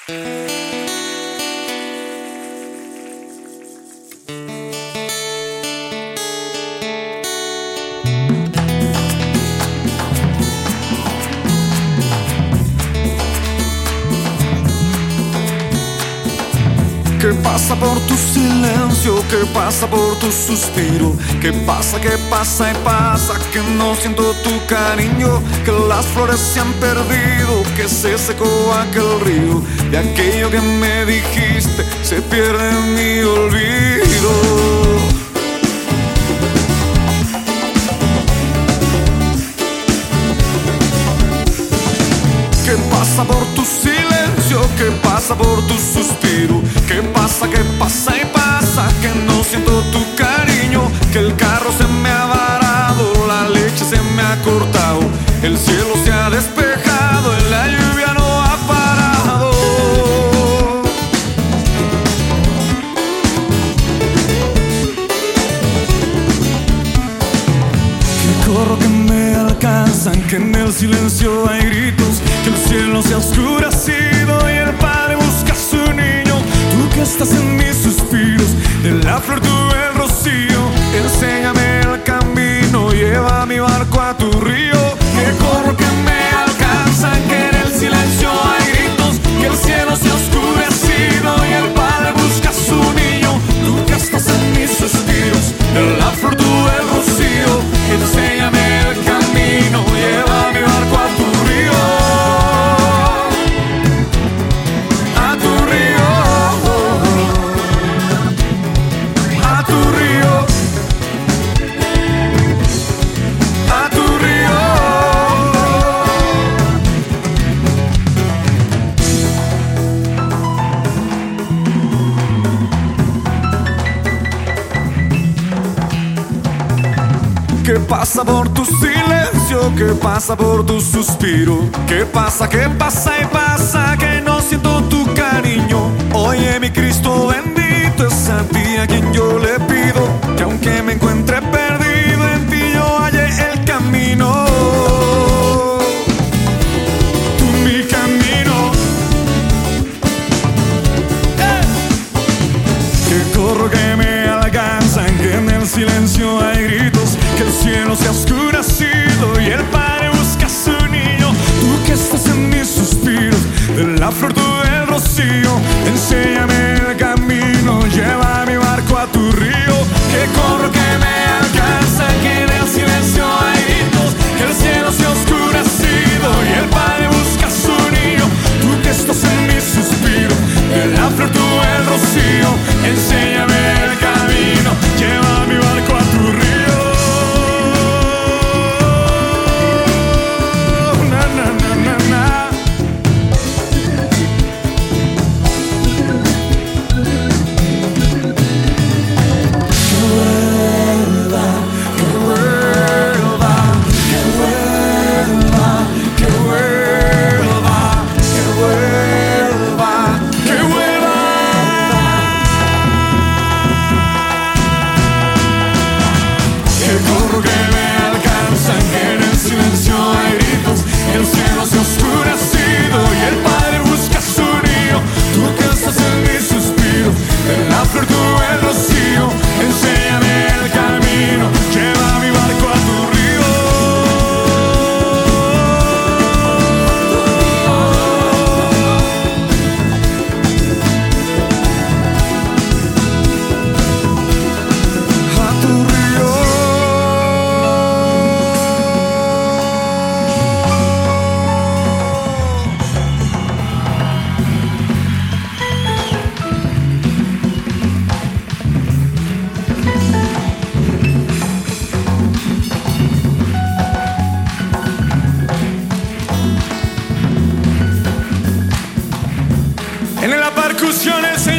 ¿Qué pasa por tu silencio? ¿Qué pasa por tu suspiro? ¿Qué pasa y pasa? Que no siento tu cariño, que las flores se han perdido, que se secó aquel río, de aquello que me dijiste se pierde en mi olvido. ¿Qué pasa por tu silencio? ¿Qué pasa por tu suspiro? ¿Qué pasa y pasa? Que no siento tu cariño, que el carro se me ha varado, la leche se me ha cortado, el cielo se ha despejado y la lluvia no ha parado. Que corro, que me alcanzan, que en el silencio hay gritos, que el cielo se ha oscurecido y el padre busca a su niño. Tú que estás en mis suspiros, de la flor tú el rocío, enséñame el camino, lleva mi barco a tu río. Que corro, que me alcanzan, que en el silencio hay gritos, que el cielo se ha oscurecido y el padre busca a su niño. Tú que estás en mis suspiros, de la flor tú el rocío, enséñame el camino, lleva mi barco a tu río. ¿Qué pasa por tu silencio? ¿Qué pasa por tu suspiro? ¿Qué pasa y pasa? Que no siento tu cariño. Oye, mi Cristo bendito, es a ti a quien yo le pido, que aunque me encuentre perdido, en ti yo halle el camino. Tú mi camino. Que corro, que me alcanzan, que en el silencio hay gritos, que el cielo se ha oscurecido y el padre busca a su niño. Tú que estás en mis suspiros, de la flor tú el rocío, enséñame el camino, lleva mi barco a tu río. Que corro, que me alcanza, que en el silencio hay gritos, que el cielo se ha oscurecido y el padre busca a su niño. Tú que estás en mis suspiros, de la flor tú el rocío, enséñame el camino, lleva mi barco a tu río. En la percusión el